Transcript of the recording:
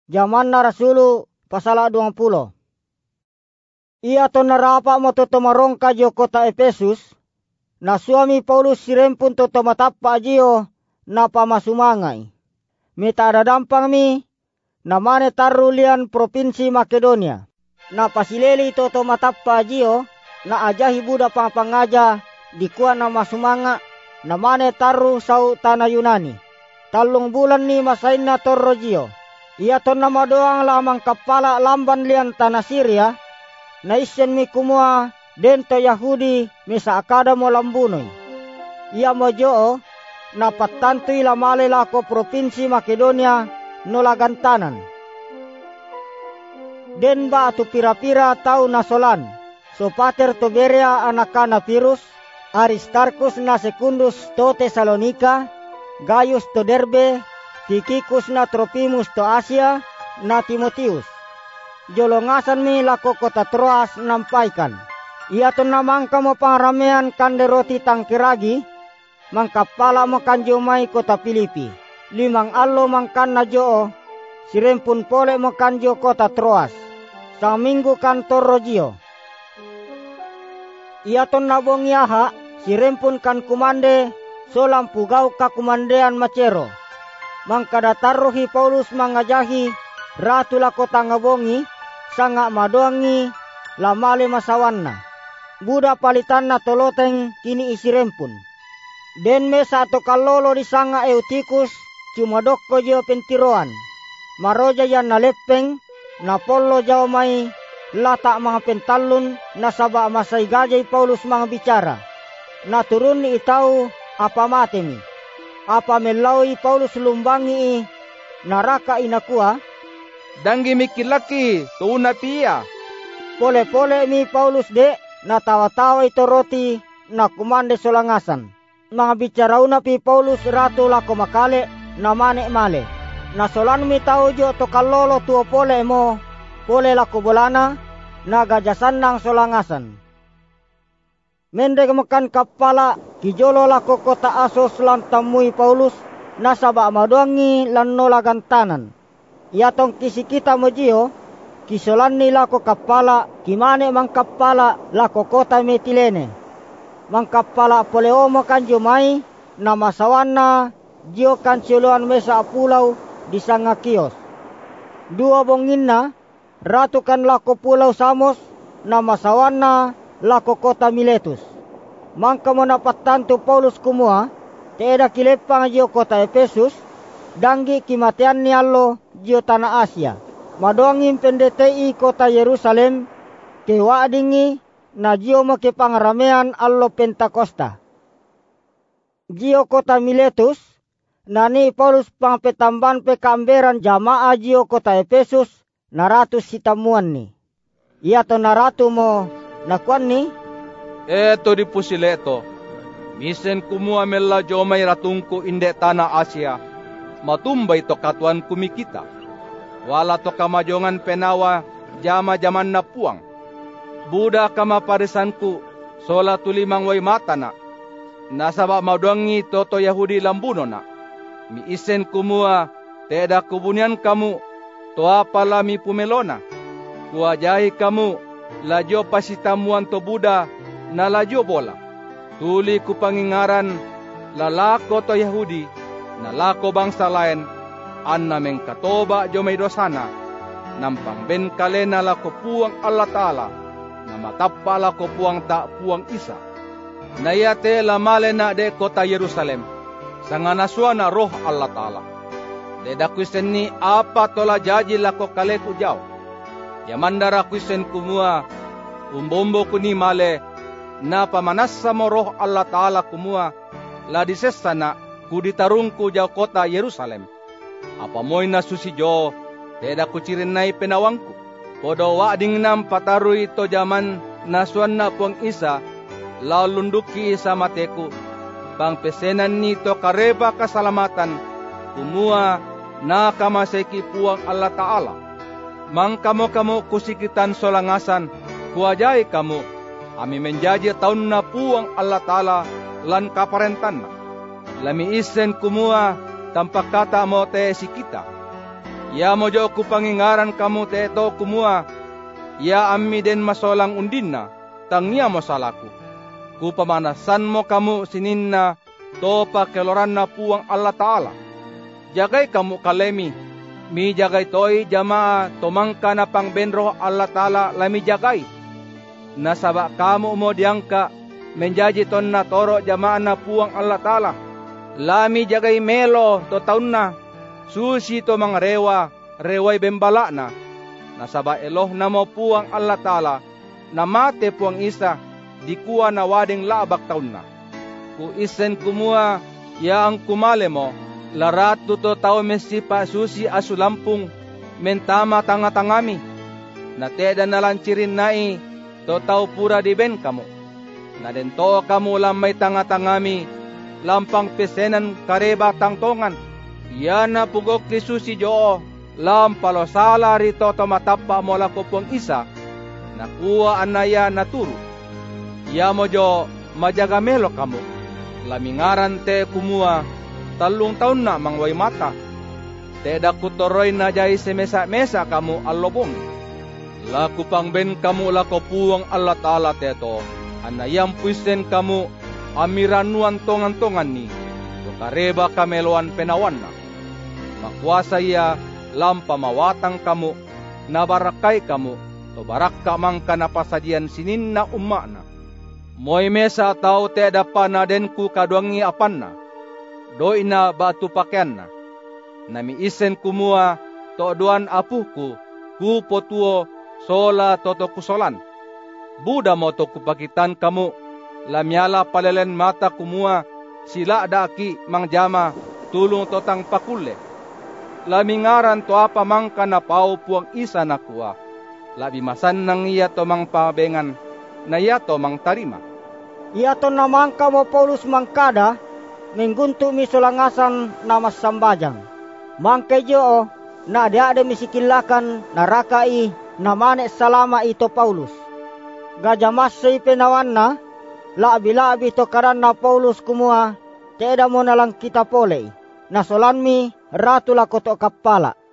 Zaman na Rasulu pasal 20. Ia to narapa mo to marongka jo kota Efesus, na suami Paulus sirempun to matappa jio na pamasumangay. Mita ada dampang mi na mane tarulian provinsi Makedonia. Na pasileli to matappa jio na ajahi buda pangaja di kuan na masumanga na mane taru sau tanah Yunani. 3 bulan ni masain na torro jio. Ia to nama doang lamang kapala lamban lian tanah Syria, na isen mi kumua dento Yahudi misa akada mo lambunoi. Ia mo joo na patantui lamale lako provinsi Makedonia no lagantanan. Den ba atu pira-pira tau nasolan, Sopater to Berea anakana Pirus, Aristarkus na Secundus to Tesalonika, Gaius to Derbe, Tikikus na Tropimus to Asia, na Timotius. Jolongasan mi lako kota Troas nampaikan. Ia to namang kamo pangramean kande roti tangkiragi, mangkapala mo kanjomai kota Filipi. 5 allo mangkan na joo, sirempun pole mo kanjo kota Troas. Sang minggu kantor rojio. Ia to nabong yaha, sirempun kan kumande, solam pugau ka kumandean macero. Mangkadatarrohi Paulus mangajahi ratu lako tangabongi, sanga madoangi lamale masawanna. Buda palitan na toloteng kini isirempun. Den mesa to kalolo di sanga Eutikus cuma dokko jo pentiroan. Maroja yan na lepeng, na pollo jaw may lata mga pentalun na saba masay gajay Paulus mga bicara. Naturun ni itaw apa matemi. Apa melawi Paulus lumbangi naraka inakua. Danggi mikilaki tuuna pia. Pole-pole mi Paulus de na tawa-tawa ito roti na kumande solangasan. Mga bicaraw na pi Paulus ratu lako makale na mane-male. Nasolan mi tao jo to kalolo tuo pole mo, pole lako bolana na gajasan ng solangasan. Mende makan kapala kijolo lako kota Asos lan tamui Paulus nasaba maduangi lan nolagantanan. Ia tong kisi kita mojio kisolan ni lako kapala kimane mang kapala lako kota Metilene. Mang kapala poleomo kanjo mai na masawana jio kanciluan mesa pulau di sanga kios. 2 bonginna ratu kan lako pulau Samos na masawana lako kota Miletus. Mangka mo napattanto Paulus kumua, teeda kilepang jio kota Efesus, danggi kimatian ni allo jio tanah Asia. Madoangin pendetei kota Yerusalem, kewaadingi na jio make pangramean allo Pentakosta. Jio kota Miletus, nani Paulus pang petamban pe kamberan jamaah jio kota Efesus, naratu sitamuan ni. Ia to naratu mo nakuan ni, Eto di pusileto, misen kumua mella jomay ratungku inde tanah Asia, matumbay to katuan kumikita. Wala to kamajongan penawa jama-jaman na puang. Buda kamaparisanku, sola tulimang way matana, nasaba maduangi toto Yahudi lambuno na. Mi isen kumua, teda kubunian kamu, toa pala mi pumelona. Kuajahi kamu, lajo pasitamuan to Buda, na lajo bola. Tuli ku pangingaran lalako to Yahudi, nalako bangsa lain, anna mengkatoba jo may dosana, nampang ben kalena lako puang Allah Ta'ala, na matappa lako puang ta puang isa. Nayate lamale na de kota Yerusalem, sanga naswana roh Allah Ta'ala. Deda kuisen ni apa tola jaji lako kaleku jaw. Yamandara kuisen kumua, umbombo kuni male, na pamanasa mo roh Allah Ta'ala kumua, la disesana kuditarungku jaw kota Yerusalem. Apa moy na susijo, teda kucirinay penawangku. Podo waading nam patarui to jaman nasuan na puang isa, lalunduki sa mateku. Bang pesenan nito kareba kasalamatan, kumua na kamaseki puang Allah Ta'ala. Mang kamo kusikitan solangasan, kuajay kamu, ami menjaji taun na puang Allah Ta'ala lan kaparentan na. Lami isen kumua tampak kata mo te si kita. Ya mojo ku pangingaran kamu teto kumua. Ya ammi den masolang undinna, tangia mo salaku. Ku pamanasan mo kamu sininna, topa keloranna puang Allah Ta'ala. Jagai kamu kalemi, mi jagai toi jamaah tomangka na pangbenro Allah Ta'ala lami jagai. Nasaba kamu mo diangka, menjaji ton na toro jamaah na puang Allah Ta'ala. Lami jagai melo to taun na, susi to mga reway bembala na. Nasaba eloh na mo puang Allah Ta'ala, na mate puang isa, di kuwa na wading labak taun na. Ku isen kumua, ya ang kumale mo, larat to tao mesipa susi asulampung, mentama tanga-tangami. Na teda nalanchirin nai, to tao pura di ben kamu. Na dento kamu lamay tanga-tangami, lampang pesenan kareba tangtongan. Yan na pugok ti susi joo, lampalo sala rito tomatapa mo lako pong isa, nakuha anaya naturo. Ya mo jo majagamelo kamu, lamingaran te kumua, 3 taon na mangway mata. Teda kutoroy na jay semesa-mesa kamu allobong. Laku pang ben kamu lako puwang Allah Ta'ala teto, anayang puisen kamu amiranuan tongan-tongan ni, kareba kameluan penawan na. Makuasa iya, lampa mawatang kamu, nabarakay kamu, to barakka mangka napasadian sinin na umma na. Moy mesa tao te dapa na den ku kaduangi apan na, doi na batu pakyan na. Nami isen kumua, to duan apuku, ku potuo, sola toto kusolan. Buda mo to kupakitan kamu, lamyala palelen mata kumua, sila daki mangjama, tulong totang pakule. Lamingaran to apa mangka na pau puang isa na kuwa. Labi masan nang iya to mang pabengan, na iya to mang tarima. Iya to na mangka mo Paulus mangkada, mengguntu mi solangasan na masambajang. Mangkay jo, na ada misikilakan na rakai na manek salama ito Paulus. Gajamas sa ipenawan na, labi-labi to karan na Paulus kumua, teda mo nalang kita pole, nasolan mi ratula koto kapala.